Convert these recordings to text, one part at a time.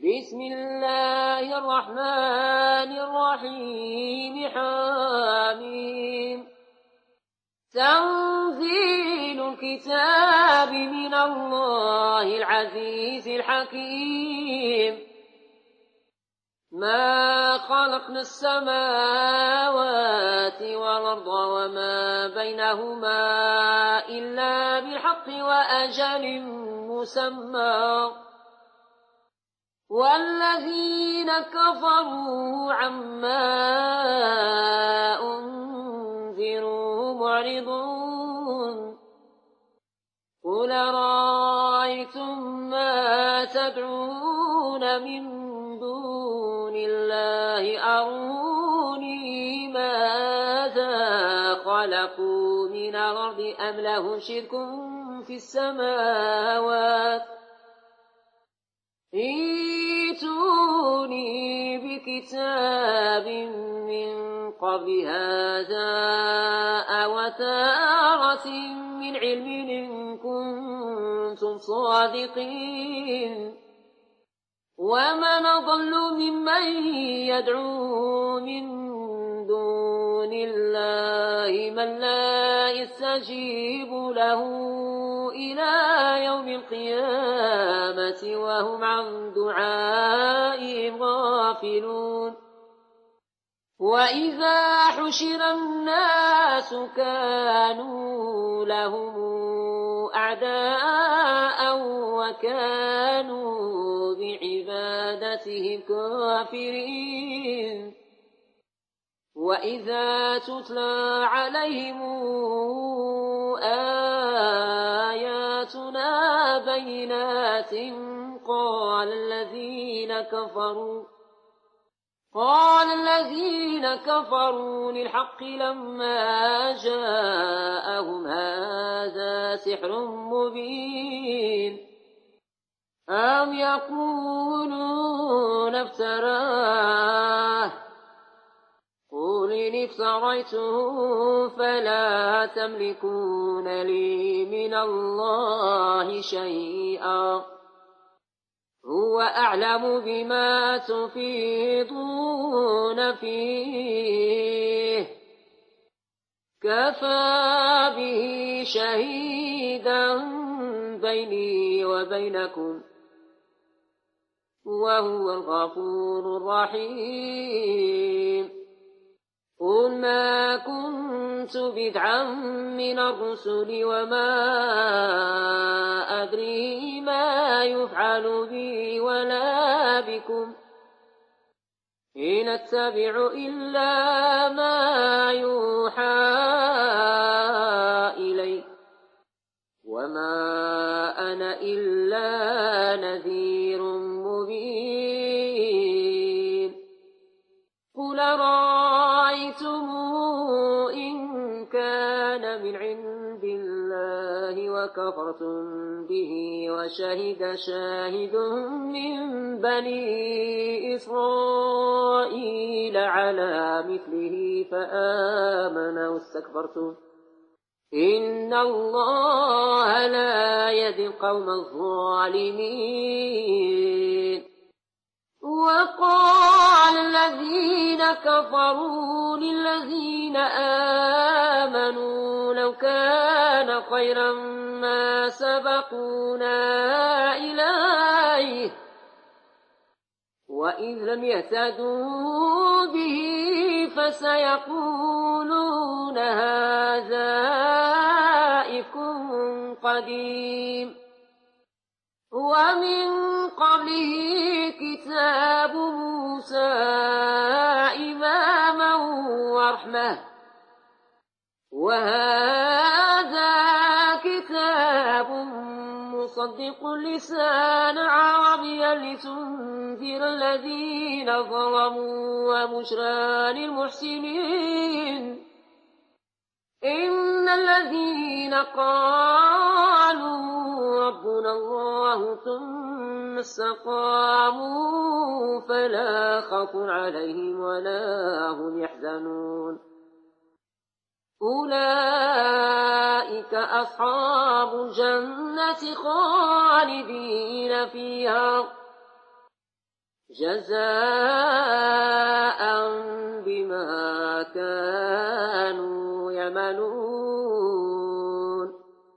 بسم الله الرحمن الرحيم حميم تنزيل الكتاب من الله العزيز الحكيم ما خلقنا السماوات والأرض وما بينهما إلا بالحق وأجل مسمى والذين كفروا عما أنذروا معرضون قل رأيتم ما تدعون من دون الله أروني ماذا خلقوا من الأرض أم لهم شرك في السماوات ائتوني بكتاب من قبل هذا أو أثارة من علم إن كنتم صادقين ومن أضل ممن يدعو من دون الله من لا يستجيب له إلى يوم القيامة وهم عن دعائهم غافلون وإذا حشر الناس كانوا لهم أعداء وكانوا بعبادتهم كافرين وإذا تتلى عليهم آياتنا بينات قال الذين كفروا للحق لما جاءهم هذا سحر مبين أم يقولون افتراه قل إن افتريته فلا تملكون لي من الله شيئا هو أعلم بما تفيضون فيه كفى به شهيدا بيني وبينكم وهو الغفور الرحيم قل ما كنت بدعا من الرسل وما أدري ما يفعل بي ولا بكم إن أتبع إلا ما يوحى إلي وما أنا إلا نذير مبين قل رأيتم إن كان من عند الله وكفرتم به وشهد شاهد من بني إسرائيل على مثله فآمن واستكبرتم إن الله لا يهدي القوم الظالمين وقال الذين كفروا للذين آمنوا لو كان خيرا ما سبقونا إليه وإذ لم يهتدوا به فسيقولون هذا إفك قديم ومن قبله كتاب موسى إماما ورحمة وهذا كتاب مصدق لسان عربيا لتنذر الذين ظلموا وبشرى للمحسنين إن الذين قالوا ربنا الله ثم استقاموا فلا خوف عليهم ولا هم يحزنون أولئك أصحاب الجنة خالدين فيها جزاء بما كانوا يعملون.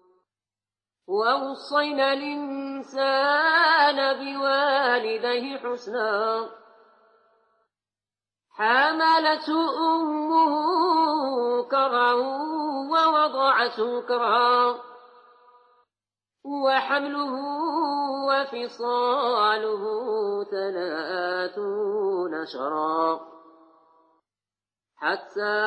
ووصينا الإنسان بوالديه حسنا حملته أمه كرها ووضعته كرها وحمله وفصاله 30 شهرا حتى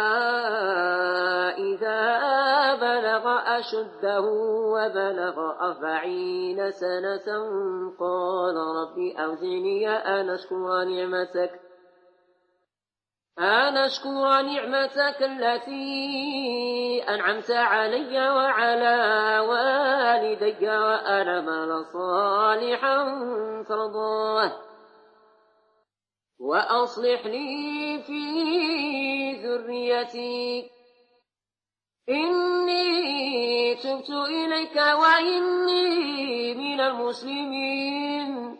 إذا بلغ أشده وبلغ 40 سنة قال رب أوزعني أن أشكر نعمتك التي أنعمت علي وعلى والدي وأن أعمل صالحا ترضاه وأصلح لي في ذريتي إني تبت إليك وإني من المسلمين.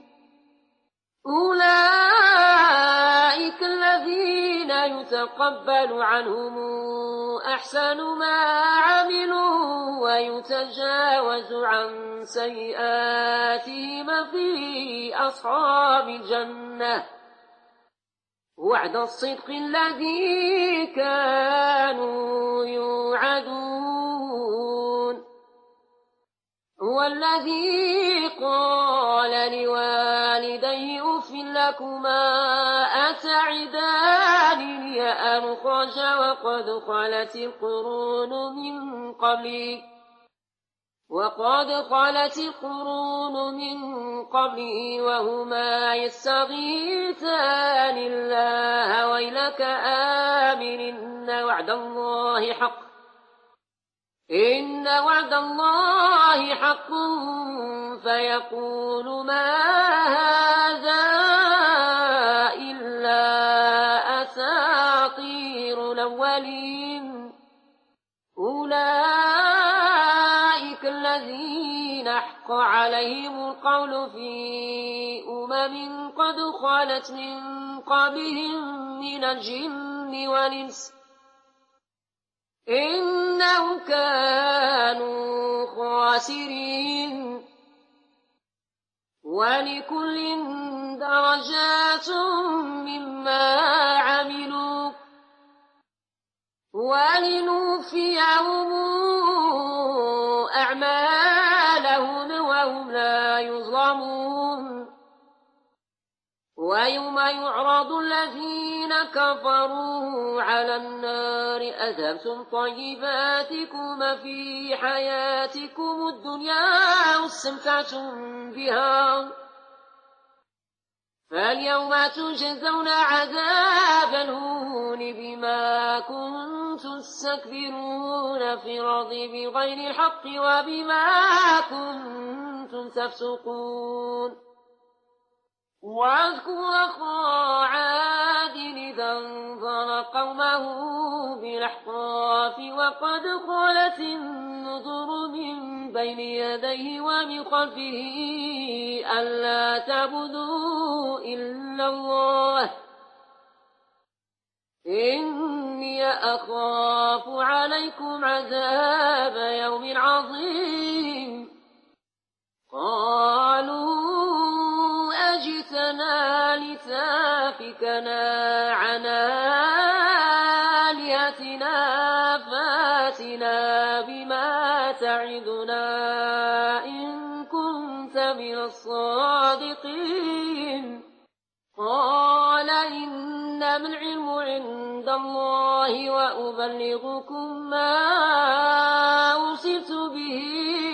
أولئك الذين يتقبل عنهم أحسن ما عملوا ويتجاوز عن سيئاتهم في أصحاب الجنة وعد الصدق الذي كانوا يوعدون. هو الذي قال لوالديه أف لكما أتعدانني أن أخرج وقد خلت القرون من قبلي وهما يستغيثان الله ويلك آمن إن وعد الله حق فيقول ما هذا إلا أساطير الأولين. أولئك الذين حق عليهم القول في قد خلت من قبلهم من الجن والإنس إنهم كانوا خاسرين. ولكل درجات مما عملوا ولنوفيهم أعمالهم وهم لا يظلمون. ويوم يعرض الذين كفروا على النار أذهبتم طيباتكم في حياتكم الدنيا واستمتعتم بها فاليوم تجزون عذاب الهون بما كنتم تستكبرون في الأرض بغير الحق وبما كنتم تفسقون. واذكر أخا عاد إذا انذر قومه بالأحقاف وقد خلت النذر من بين يديه ومن خلفه ألا تعبدوا إلا الله إني أخاف عليكم عذاب يوم عظيم. قالوا أجئتنا لتافكنا عن آلهتنا فاتنا بما تعدنا إن كنت من الصادقين. قال إنما العلم عند الله وأبلغكم ما أرسلت به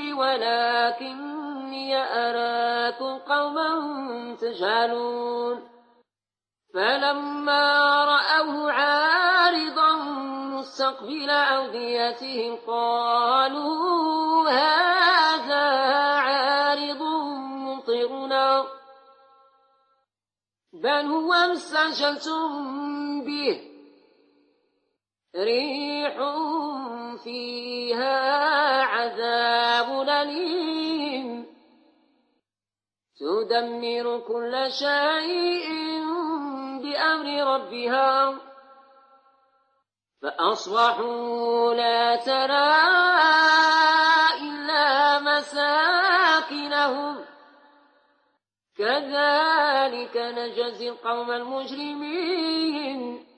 ولكني أراكم قوما تجهلون. فلما رأوه عارضا مستقبل أوديتهم قالوا هذا عارض ممطرنا بل هو ما استعجلتم به ريح فيها عذاب أليم تدمر كل شيء بأمر ربها فأصبحوا لا ترى إلا مساكنهم كذلك نجزي القوم المجرمين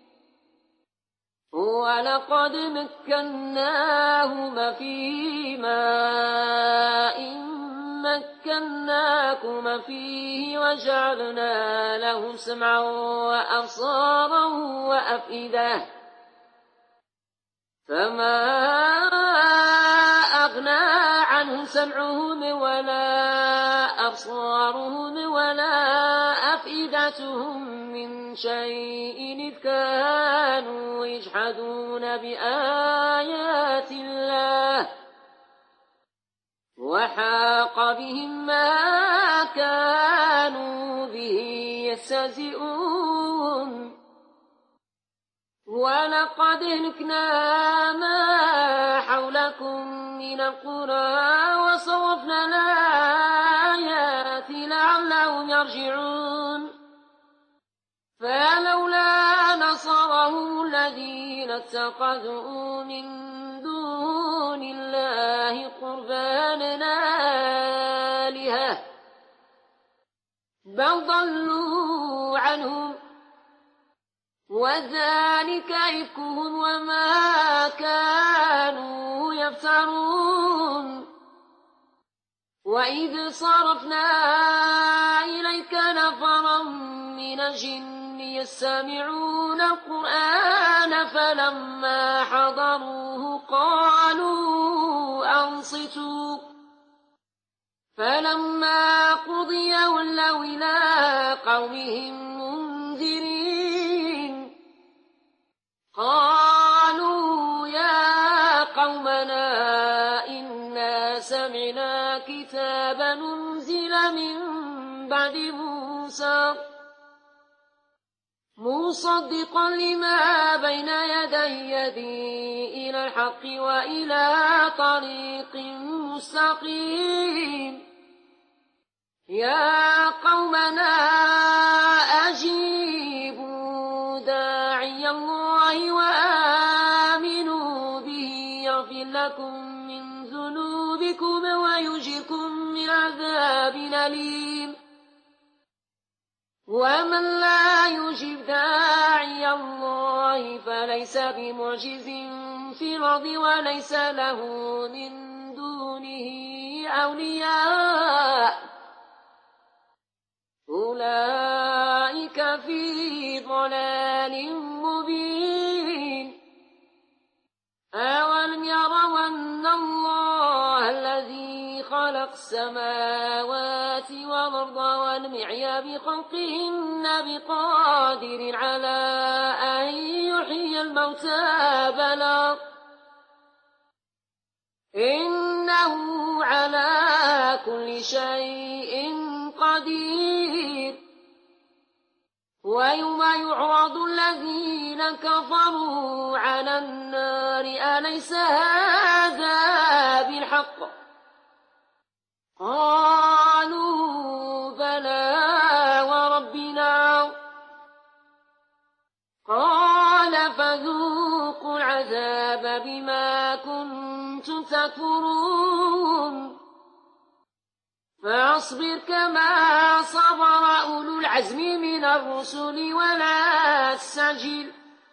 ولقد مكناهما في ماء مكناكما فيه وجعلنا لهم سمعا وأبصارا وأفئدة فما أغنى عنهم سمعهم ولا أبصارهم ولا أفئدتهم من شيء إذ كانوا يجحدون بآيات الله وحاق بهم ما كانوا به يستهزئون ولقد أهلكنا ما حولكم من القرى وصرفنا الآيات لعلهم يرجعون فلولا نصرهم الذين اتخذوا من دون الله قربانا آلهة بل ضلوا عنهم وذلك إفكهم وما كانوا يفترون وإذ صرفنا إليك نفرا من الجن يستمعون القرآن فلما حضروه قالوا أنصتوا فلما قضي ولوا إلى قومهم منذرين قالوا يا قومنا إنا سمعنا كتابا أنزل من بعد موسى مصدقا لما بين يديه إلى الحق وإلى طريق مستقيم يا قومنا أجيبوا داعي الله وآمنوا به يغفر لكم من ذنوبكم ويجركم من عذاب أليم ومن لا يجب داعي الله فليس بمعجز في الأرض وليس له من دونه أولياء أولئك في ضلال مبين أولم يروا أن الله الذي خلق السماوات والأرض والمعي بخلقهن بقادر على أن يحيي الموتى بلى إنه على كل شيء قدير ويوم يعرض الذين كفروا على النار أليس هذا بالحق قالوا بلى وربنا قال فذوقوا العذاب بما كنتم تكفرون فاصبر كما صبر أولو العزم من الرسل ولا تستعجل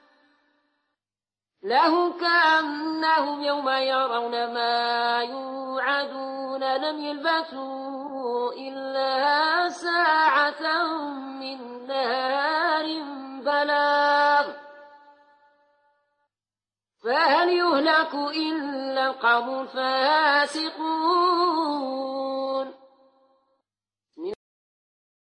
لهم كأنهم يوم يرون ما يوعدون لم يلبثوا إلا ساعة من نهار بلاغ فهل يهلك إلا القوم الفاسقون